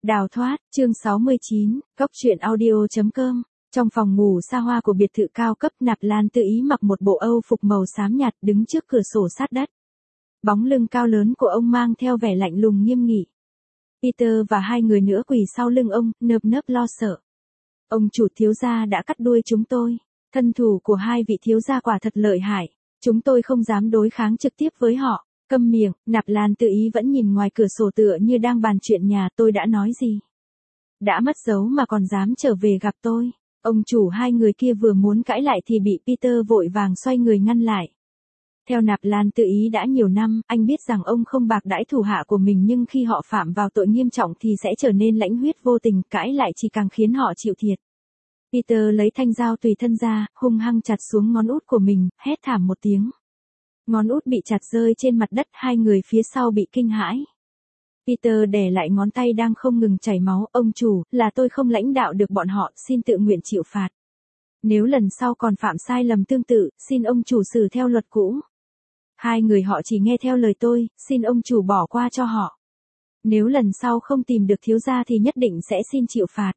Đào thoát, chương 69, Cốc truyện audio.com. Trong phòng ngủ xa hoa của biệt thự cao cấp, Nạp Lan Tự Ý mặc một bộ âu phục màu xám nhạt đứng trước cửa sổ sát đất. Bóng lưng cao lớn của ông mang theo vẻ lạnh lùng nghiêm nghị. Peter và hai người nữa quỳ sau lưng ông, nơm nớp lo sợ. Ông chủ, thiếu gia đã cắt đuôi chúng tôi. Thân thủ của hai vị thiếu gia quả thật lợi hại. Chúng tôi không dám đối kháng trực tiếp với họ. Câm miệng, Nạp Lan Tự Ý vẫn nhìn ngoài cửa sổ tựa như đang bàn chuyện nhà. Tôi đã nói gì? Đã mất dấu mà còn dám trở về gặp tôi. Ông chủ, hai người kia vừa muốn cãi lại thì bị Peter vội vàng xoay người ngăn lại. Theo Nạp Lan Tự Ý đã nhiều năm, anh biết rằng ông không bạc đãi thủ hạ của mình, nhưng khi họ phạm vào tội nghiêm trọng thì sẽ trở nên lãnh huyết vô tình, cãi lại chỉ càng khiến họ chịu thiệt. Peter lấy thanh dao tùy thân ra, hung hăng chặt xuống ngón út của mình, hét thảm một tiếng. Ngón út bị chặt rơi trên mặt đất, hai người phía sau bị kinh hãi. Peter đè lại ngón tay đang không ngừng chảy máu. Ông chủ, là tôi không lãnh đạo được bọn họ, xin tự nguyện chịu phạt. Nếu lần sau còn phạm sai lầm tương tự, xin ông chủ xử theo luật cũ. Hai người họ chỉ nghe theo lời tôi, xin ông chủ bỏ qua cho họ. Nếu lần sau không tìm được thiếu gia thì nhất định sẽ xin chịu phạt.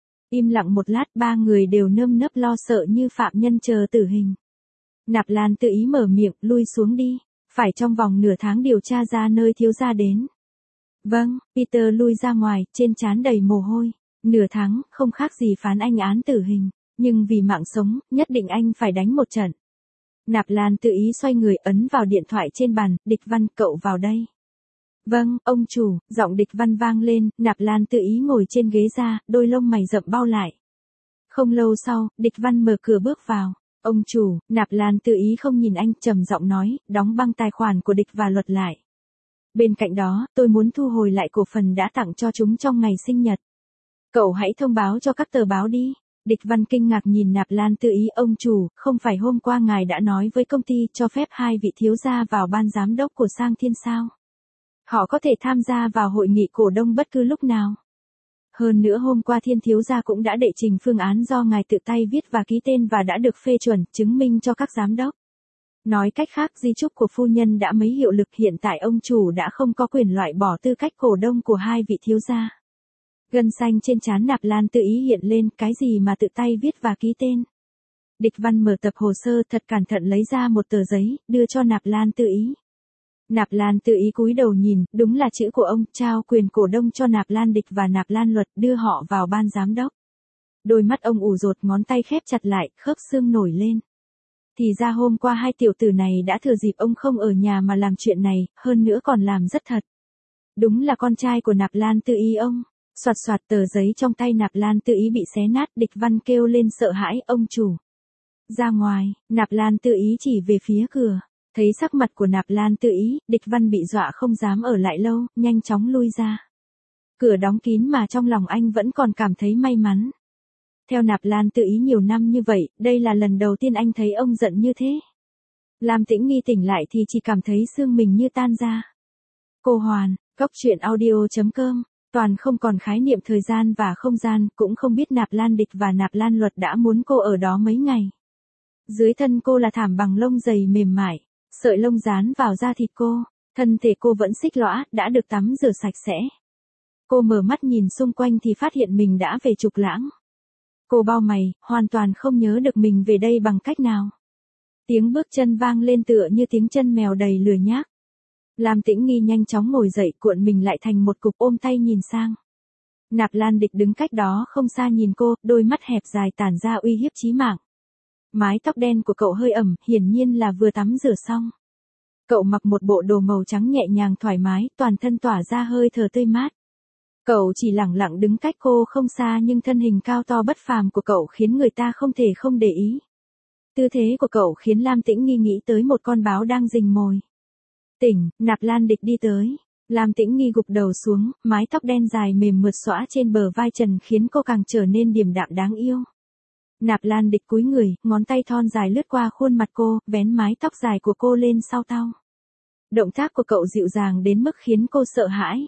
Im lặng một lát, ba người đều nơm nớp lo sợ như phạm nhân chờ tử hình. Nạp Lan Tự Ý mở miệng, lui xuống đi. Phải trong vòng nửa tháng điều tra ra nơi thiếu gia đến. Vâng, Peter lui ra ngoài, trên trán đầy mồ hôi. Nửa tháng, không khác gì phán anh án tử hình. Nhưng vì mạng sống, nhất định anh phải đánh một trận. Nạp Lan Tự Ý xoay người ấn vào điện thoại trên bàn. Địch Văn, cậu vào đây. Vâng, ông chủ, giọng Địch Văn vang lên. Nạp Lan Tự Ý ngồi trên ghế ra, đôi lông mày rậm bao lại. Không lâu sau, Địch Văn mở cửa bước vào. Ông chủ, Nạp Lan Tự Ý không nhìn anh, trầm giọng nói, đóng băng tài khoản của Địch và Luật lại. Bên cạnh đó, tôi muốn thu hồi lại cổ phần đã tặng cho chúng trong ngày sinh nhật. Cậu hãy thông báo cho các tờ báo đi. Địch Văn kinh ngạc nhìn Nạp Lan Tự Ý. Ông chủ, không phải hôm qua ngài đã nói với công ty cho phép hai vị thiếu gia vào ban giám đốc của Sang Thiên sao? Họ có thể tham gia vào hội nghị cổ đông bất cứ lúc nào. Hơn nữa hôm qua Thiên thiếu gia cũng đã đệ trình phương án do ngài tự tay viết và ký tên và đã được phê chuẩn, chứng minh cho các giám đốc. Nói cách khác, di chúc của phu nhân đã mấy hiệu lực, hiện tại ông chủ đã không có quyền loại bỏ tư cách cổ đông của hai vị thiếu gia. Gân xanh trên trán Nạp Lan Tự Ý hiện lên, cái gì mà tự tay viết và ký tên. Địch Văn mở tập hồ sơ thật cẩn thận lấy ra một tờ giấy, đưa cho Nạp Lan Tự Ý. Nạp Lan Tự Ý cúi đầu nhìn, đúng là chữ của ông, trao quyền cổ đông cho Nạp Lan Địch và Nạp Lan Luật, đưa họ vào ban giám đốc. Đôi mắt ông ủ rột, ngón tay khép chặt lại, khớp xương nổi lên. Thì ra hôm qua hai tiểu tử này đã thừa dịp ông không ở nhà mà làm chuyện này, hơn nữa còn làm rất thật. Đúng là con trai của Nạp Lan Tự Ý ông. Soạt soạt, tờ giấy trong tay Nạp Lan Tự Ý bị xé nát. Địch Văn kêu lên sợ hãi, ông chủ. Ra ngoài, Nạp Lan Tự Ý chỉ về phía cửa. Thấy sắc mặt của Nạp Lan Tự Ý, Địch Văn bị dọa không dám ở lại lâu, nhanh chóng lui ra. Cửa đóng kín mà trong lòng anh vẫn còn cảm thấy may mắn. Theo Nạp Lan Tự Ý nhiều năm như vậy, đây là lần đầu tiên anh thấy ông giận như thế. Lam Tĩnh Nghi tỉnh lại thì chỉ cảm thấy xương mình như tan ra. Cô Hoàn, Cốc truyện audio.com. Toàn không còn khái niệm thời gian và không gian, cũng không biết Nạp Lan Địch và Nạp Lan Luật đã muốn cô ở đó mấy ngày. Dưới thân cô là thảm bằng lông dày mềm mại, sợi lông dán vào da thịt cô, thân thể cô vẫn xích lõa, đã được tắm rửa sạch sẽ. Cô mở mắt nhìn xung quanh thì phát hiện mình đã về Trục Lãng. Cô bao mày, hoàn toàn không nhớ được mình về đây bằng cách nào. Tiếng bước chân vang lên tựa như tiếng chân mèo đầy lười nhác. Lam Tĩnh Nghi nhanh chóng ngồi dậy, cuộn mình lại thành một cục, ôm tay nhìn sang. Nạp Lan Địch đứng cách đó không xa nhìn cô, đôi mắt hẹp dài tản ra uy hiếp chí mạng. Mái tóc đen của cậu hơi ẩm, hiển nhiên là vừa tắm rửa xong. Cậu mặc một bộ đồ màu trắng nhẹ nhàng thoải mái, toàn thân tỏa ra hơi thở tươi mát. Cậu chỉ lẳng lặng đứng cách cô không xa, nhưng thân hình cao to bất phàm của cậu khiến người ta không thể không để ý. Tư thế của cậu khiến Lam Tĩnh Nghi nghĩ tới một con báo đang rình mồi. Tỉnh, Nạp Lan Địch đi tới. Lam Tĩnh Nghi gục đầu xuống, mái tóc đen dài mềm mượt xõa trên bờ vai trần khiến cô càng trở nên điềm đạm đáng yêu. Nạp Lan Địch cúi người, ngón tay thon dài lướt qua khuôn mặt cô, vén mái tóc dài của cô lên sau tai. Động tác của cậu dịu dàng đến mức khiến cô sợ hãi.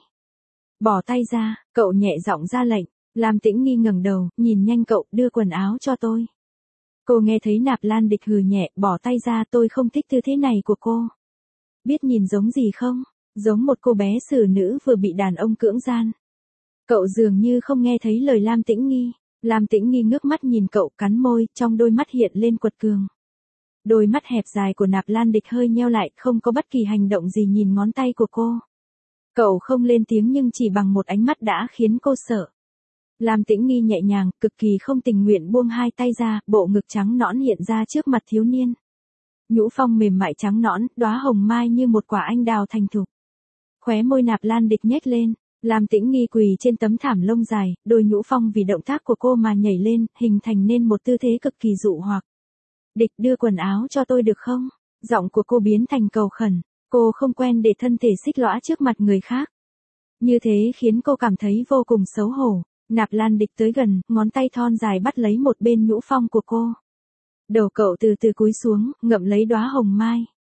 Bỏ tay ra, cậu nhẹ giọng ra lệnh. Lam Tĩnh Nghi ngẩng đầu, nhìn nhanh cậu, đưa quần áo cho tôi. Cô nghe thấy Nạp Lan Địch hừ nhẹ, bỏ tay ra, tôi không thích tư thế này của cô. Biết nhìn giống gì không? Giống một cô bé xử nữ vừa bị đàn ông cưỡng gian. Cậu dường như không nghe thấy lời Lam Tĩnh Nghi. Lam Tĩnh Nghi ngước mắt nhìn cậu, cắn môi, trong đôi mắt hiện lên quật cường. Đôi mắt hẹp dài của Nạp Lan Địch hơi nheo lại, không có bất kỳ hành động gì nhìn ngón tay của cô. Cậu không lên tiếng nhưng chỉ bằng một ánh mắt đã khiến cô sợ. Lam Tĩnh Nghi nhẹ nhàng, cực kỳ không tình nguyện buông hai tay ra, bộ ngực trắng nõn hiện ra trước mặt thiếu niên. Nhũ phong mềm mại trắng nõn, đóa hồng mai như một quả anh đào thành thục. Khóe môi Nạp Lan Địch nhếch lên, Lam Tĩnh Nghi quỳ trên tấm thảm lông dài, đôi nhũ phong vì động tác của cô mà nhảy lên, hình thành nên một tư thế cực kỳ dụ hoặc. Địch, đưa quần áo cho tôi được không? Giọng của cô biến thành cầu khẩn, cô không quen để thân thể xích lõa trước mặt người khác. Như thế khiến cô cảm thấy vô cùng xấu hổ. Nạp Lan Địch tới gần, ngón tay thon dài bắt lấy một bên nhũ phong của cô. Đầu cậu từ từ cúi xuống, ngậm lấy đóa hồng mai.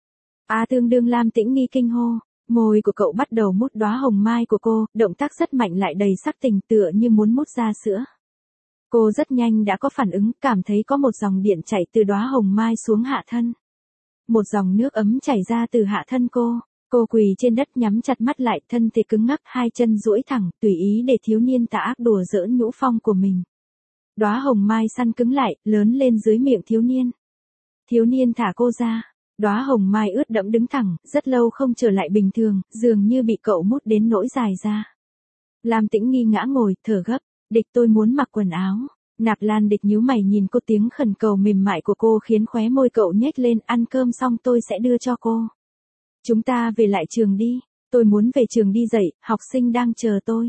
Tương đương Lam Tĩnh Nghi kinh hô, môi của cậu bắt đầu mút đóa hồng mai của cô, động tác rất mạnh lại đầy sắc tình tựa như muốn mút ra sữa. Cô rất nhanh đã có phản ứng, cảm thấy có một dòng điện chảy từ đóa hồng mai xuống hạ thân. Một dòng nước ấm chảy ra từ hạ thân cô. Cô quỳ trên đất nhắm chặt mắt lại, thân thể cứng ngắc, hai chân duỗi thẳng, tùy ý để thiếu niên tà ác đùa giỡn nhũ phong của mình. Đóa hồng mai săn cứng lại, lớn lên dưới miệng thiếu niên. Thiếu niên thả cô ra. Đóa hồng mai ướt đẫm đứng thẳng, rất lâu không trở lại bình thường, dường như bị cậu mút đến nỗi dài ra. Lam Tĩnh Nghi ngã ngồi, thở gấp. Địch, tôi muốn mặc quần áo. Nạp Lan Địch nhíu mày nhìn cô, tiếng khẩn cầu mềm mại của cô khiến khóe môi cậu nhếch lên. Ăn cơm xong tôi sẽ đưa cho cô. Chúng ta về lại trường đi. Tôi muốn về trường đi dạy, học sinh đang chờ tôi.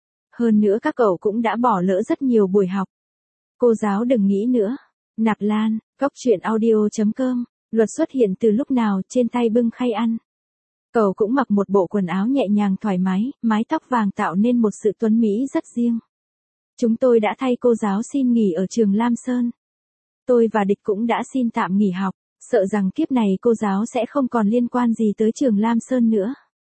Hơn nữa các cậu cũng đã bỏ lỡ rất nhiều buổi học. Cô giáo đừng nghĩ nữa. Nạp Lan, goctruyện.audio.com. Luật xuất hiện từ lúc nào, trên tay bưng khay ăn. Cậu cũng mặc một bộ quần áo nhẹ nhàng thoải mái, mái tóc vàng tạo nên một sự tuấn mỹ rất riêng. Chúng tôi đã thay cô giáo xin nghỉ ở trường Lam Sơn. Tôi và Địch cũng đã xin tạm nghỉ học, sợ rằng kiếp này cô giáo sẽ không còn liên quan gì tới trường Lam Sơn nữa.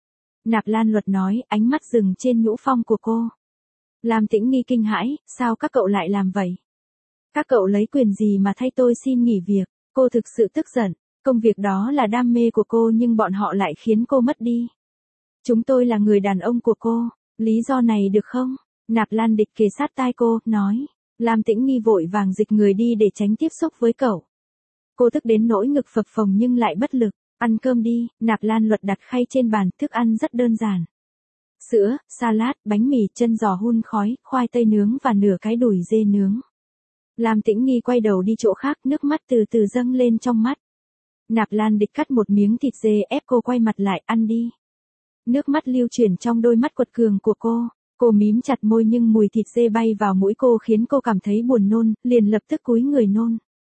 Nạp Lan Luật nói, ánh mắt dừng trên nhũ phong của cô. Lam Tĩnh Nghi kinh hãi, sao các cậu lại làm vậy? Các cậu lấy quyền gì mà thay tôi xin nghỉ việc? Cô thực sự tức giận, công việc đó là đam mê của cô nhưng bọn họ lại khiến cô mất đi. Chúng tôi là người đàn ông của cô, lý do này được không? Nạp Lan Địch kề sát tai cô, nói. Lam Tĩnh Nghi vội vàng dịch người đi để tránh tiếp xúc với cậu. Cô tức đến nỗi ngực phập phồng nhưng lại bất lực. Ăn cơm đi. Nạp Lan Luật đặt khay trên bàn, thức ăn rất đơn giản. Sữa, salad, bánh mì, chân giò hun khói, khoai tây nướng và nửa cái đùi dê nướng. Lam Tĩnh Nghi quay đầu đi chỗ khác, nước mắt từ từ dâng lên trong mắt. Nạp Lan Địch cắt một miếng thịt dê ép cô quay mặt lại, ăn đi. Nước mắt lưu chuyển trong đôi mắt quật cường của cô. Cô mím chặt môi nhưng mùi thịt dê bay vào mũi cô khiến cô cảm thấy buồn nôn, liền lập tức cúi người nôn.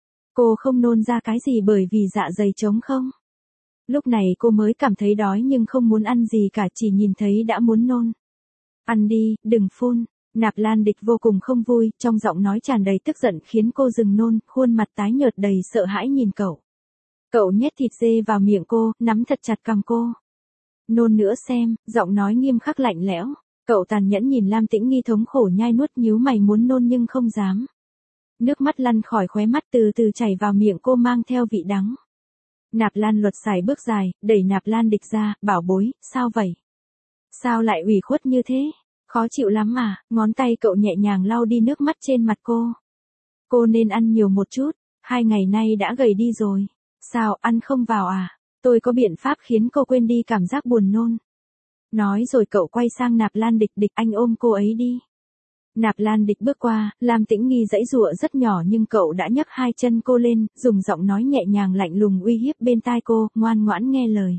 Cô không nôn ra cái gì bởi vì dạ dày trống không. Lúc này cô mới cảm thấy đói nhưng không muốn ăn gì cả, chỉ nhìn thấy đã muốn nôn. Ăn đi, đừng phun. Nạp Lan Địch vô cùng không vui, trong giọng nói tràn đầy tức giận khiến cô dừng nôn, khuôn mặt tái nhợt đầy sợ hãi nhìn cậu. Cậu nhét thịt dê vào miệng cô, nắm thật chặt cằm cô. Nôn nữa xem, giọng nói nghiêm khắc lạnh lẽo. Cậu tàn nhẫn nhìn Lam Tĩnh Nghi thống khổ nhai nuốt, nhíu mày muốn nôn nhưng không dám. Nước mắt lăn khỏi khóe mắt từ từ chảy vào miệng cô mang theo vị đắng. Nạp Lan Luật xài bước dài, đẩy Nạp Lan Địch ra, bảo bối, sao vậy? Sao lại ủy khuất như thế? Khó chịu lắm à? Ngón tay cậu nhẹ nhàng lau đi nước mắt trên mặt cô. Cô nên ăn nhiều một chút, 2 ngày nay đã gầy đi rồi. Sao, ăn không vào à? Tôi có biện pháp khiến cô quên đi cảm giác buồn nôn. Nói rồi cậu quay sang Nạp Lan Địch, Địch anh ôm cô ấy đi. Nạp Lan Địch bước qua, Lam Tĩnh Nghi giãy giụa rất nhỏ nhưng cậu đã nhấc hai chân cô lên, dùng giọng nói nhẹ nhàng lạnh lùng uy hiếp bên tai cô, ngoan ngoãn nghe lời.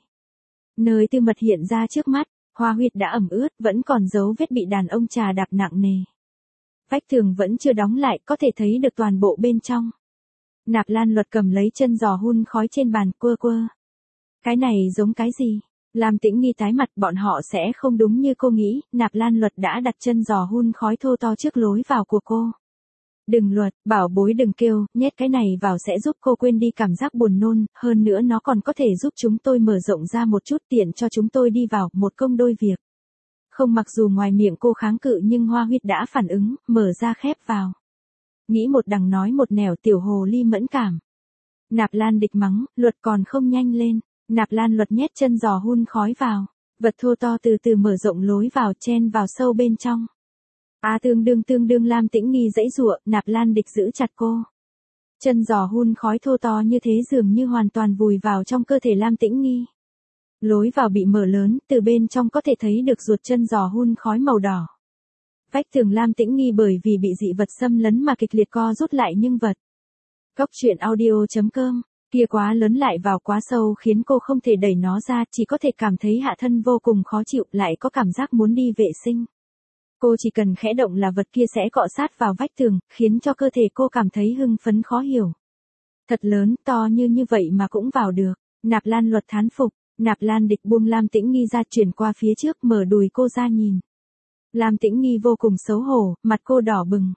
Nơi tư mật hiện ra trước mắt, hoa huyệt đã ẩm ướt, vẫn còn dấu vết bị đàn ông trà đạp nặng nề. Vách tường vẫn chưa đóng lại, có thể thấy được toàn bộ bên trong. Nạp Lan Luật cầm lấy chân giò hun khói trên bàn, quơ quơ. Cái này giống cái gì? Lam Tĩnh Nghi tái mặt, bọn họ sẽ không đúng như cô nghĩ, Nạp Lan Luật đã đặt chân giò hun khói thô to trước lối vào của cô. Đừng Luật, bảo bối đừng kêu, nhét cái này vào sẽ giúp cô quên đi cảm giác buồn nôn, hơn nữa nó còn có thể giúp chúng tôi mở rộng ra một chút, tiện cho chúng tôi đi vào, một công đôi việc. Không, mặc dù ngoài miệng cô kháng cự nhưng hoa huyết đã phản ứng, mở ra khép vào. Nghĩ một đằng nói một nẻo, tiểu hồ ly mẫn cảm. Nạp Lan Địch mắng, Luật còn không nhanh lên. Nạp Lan Luật nhét chân giò hun khói vào. Vật thô to từ từ mở rộng lối vào, chen vào sâu bên trong. Tương đương Lam Tĩnh Nghi giãy giụa, Nạp Lan Địch giữ chặt cô. Chân giò hun khói thô to như thế dường như hoàn toàn vùi vào trong cơ thể Lam Tĩnh Nghi. Lối vào bị mở lớn, từ bên trong có thể thấy được ruột chân giò hun khói màu đỏ. Vách tường Lam Tĩnh Nghi bởi vì bị dị vật xâm lấn mà kịch liệt co rút lại nhưng vật. Cóc truyện audio.com, kia quá lớn lại vào quá sâu khiến cô không thể đẩy nó ra, chỉ có thể cảm thấy hạ thân vô cùng khó chịu, lại có cảm giác muốn đi vệ sinh. Cô chỉ cần khẽ động là vật kia sẽ cọ sát vào vách tường, khiến cho cơ thể cô cảm thấy hưng phấn khó hiểu. Thật lớn, to như vậy mà cũng vào được. Nạp Lan Luật thán phục. Nạp Lan Địch buông Lam Tĩnh Nghi ra, chuyển qua phía trước, mở đùi cô ra nhìn. Lam Tĩnh Nghi vô cùng xấu hổ, mặt cô đỏ bừng.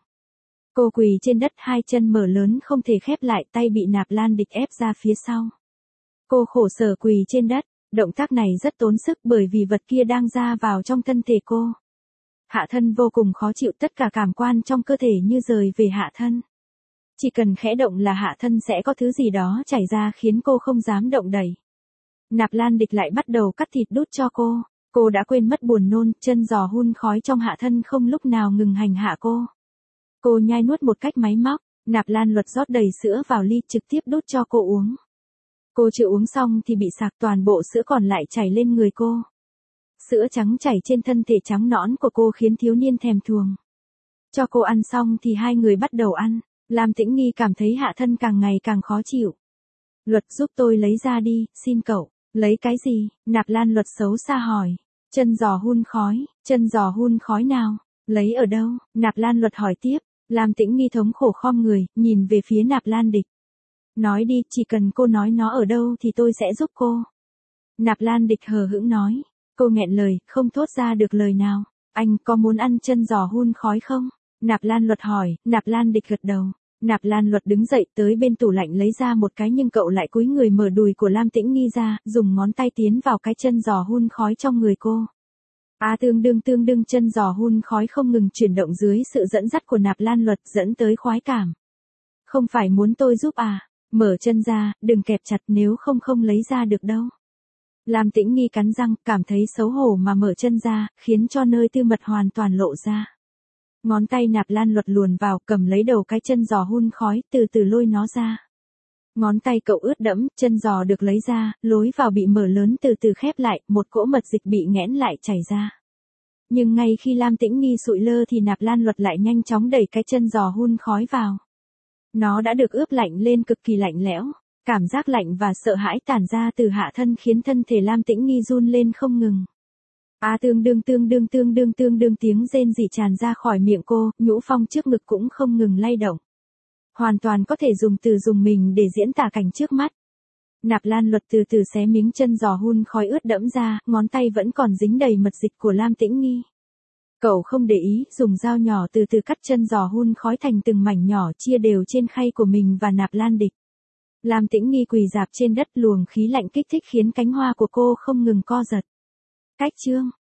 Cô quỳ trên đất, hai chân mở lớn không thể khép lại, tay bị Nạp Lan Địch ép ra phía sau. Cô khổ sở quỳ trên đất, động tác này rất tốn sức bởi vì vật kia đang ra vào trong thân thể cô. Hạ thân vô cùng khó chịu, tất cả cảm quan trong cơ thể như rời về hạ thân. Chỉ cần khẽ động là hạ thân sẽ có thứ gì đó chảy ra khiến cô không dám động đẩy. Nạp Lan Địch lại bắt đầu cắt thịt đút cho cô. Cô đã quên mất buồn nôn, chân giò hun khói trong hạ thân không lúc nào ngừng hành hạ cô. Cô nhai nuốt một cách máy móc, Nạp Lan Luật rót đầy sữa vào ly trực tiếp đút cho cô uống. Cô chưa uống xong thì bị sặc, toàn bộ sữa còn lại chảy lên người cô. Sữa trắng chảy trên thân thể trắng nõn của cô khiến thiếu niên thèm thuồng. Cho cô ăn xong thì hai người bắt đầu ăn. Lam Tĩnh Nghi cảm thấy hạ thân càng ngày càng khó chịu. Luật giúp tôi lấy ra đi, xin cậu. Lấy cái gì? Nạp Lan Luật xấu xa hỏi. Chân giò hun khói. Chân giò hun khói nào? Lấy ở đâu? Nạp Lan Luật hỏi tiếp. Lam Tĩnh Nghi thống khổ khom người, nhìn về phía Nạp Lan Địch. Nói đi, chỉ cần cô nói nó ở đâu thì tôi sẽ giúp cô. Nạp Lan Địch hờ hững nói. Cô nghẹn lời, không thốt ra được lời nào. Anh có muốn ăn chân giò hun khói không? Nạp Lan Luật hỏi. Nạp Lan Địch gật đầu. Nạp Lan Luật đứng dậy tới bên tủ lạnh lấy ra một cái, nhưng cậu lại cúi người mở đùi của Lam Tĩnh Nghi ra, dùng ngón tay tiến vào cái chân giò hun khói trong người cô. Tương đương chân giò hun khói không ngừng chuyển động dưới sự dẫn dắt của Nạp Lan Luật, dẫn tới khoái cảm. Không phải muốn tôi giúp à? Mở chân ra, đừng kẹp chặt, nếu không lấy ra được đâu. Lam Tĩnh Nghi cắn răng, cảm thấy xấu hổ mà mở chân ra, khiến cho nơi tư mật hoàn toàn lộ ra. Ngón tay Nạp Lan Luật luồn vào, cầm lấy đầu cái chân giò hun khói, từ từ lôi nó ra. Ngón tay cậu ướt đẫm, chân giò được lấy ra, lối vào bị mở lớn từ từ khép lại, một cỗ mật dịch bị nghẽn lại chảy ra. Nhưng ngay khi Lam Tĩnh Nghi sụi lơ thì Nạp Lan Luật lại nhanh chóng đẩy cái chân giò hun khói vào. Nó đã được ướp lạnh lên cực kỳ lạnh lẽo. Cảm giác lạnh và sợ hãi tản ra từ hạ thân khiến thân thể Lam Tĩnh Nghi run lên không ngừng. Tương đương tiếng rên rỉ tràn ra khỏi miệng cô, nhũ phong trước ngực cũng không ngừng lay động. Hoàn toàn có thể dùng từ dùng mình để diễn tả cảnh trước mắt. Nạp Lan Luật từ từ xé miếng chân giò hun khói ướt đẫm ra, ngón tay vẫn còn dính đầy mật dịch của Lam Tĩnh Nghi. Cậu không để ý, dùng dao nhỏ từ từ cắt chân giò hun khói thành từng mảnh nhỏ, chia đều trên khay của mình và Nạp Lan Địch. Lam Tĩnh Nghi quỳ rạp trên đất, luồng khí lạnh kích thích khiến cánh hoa của cô không ngừng co giật. Cách chương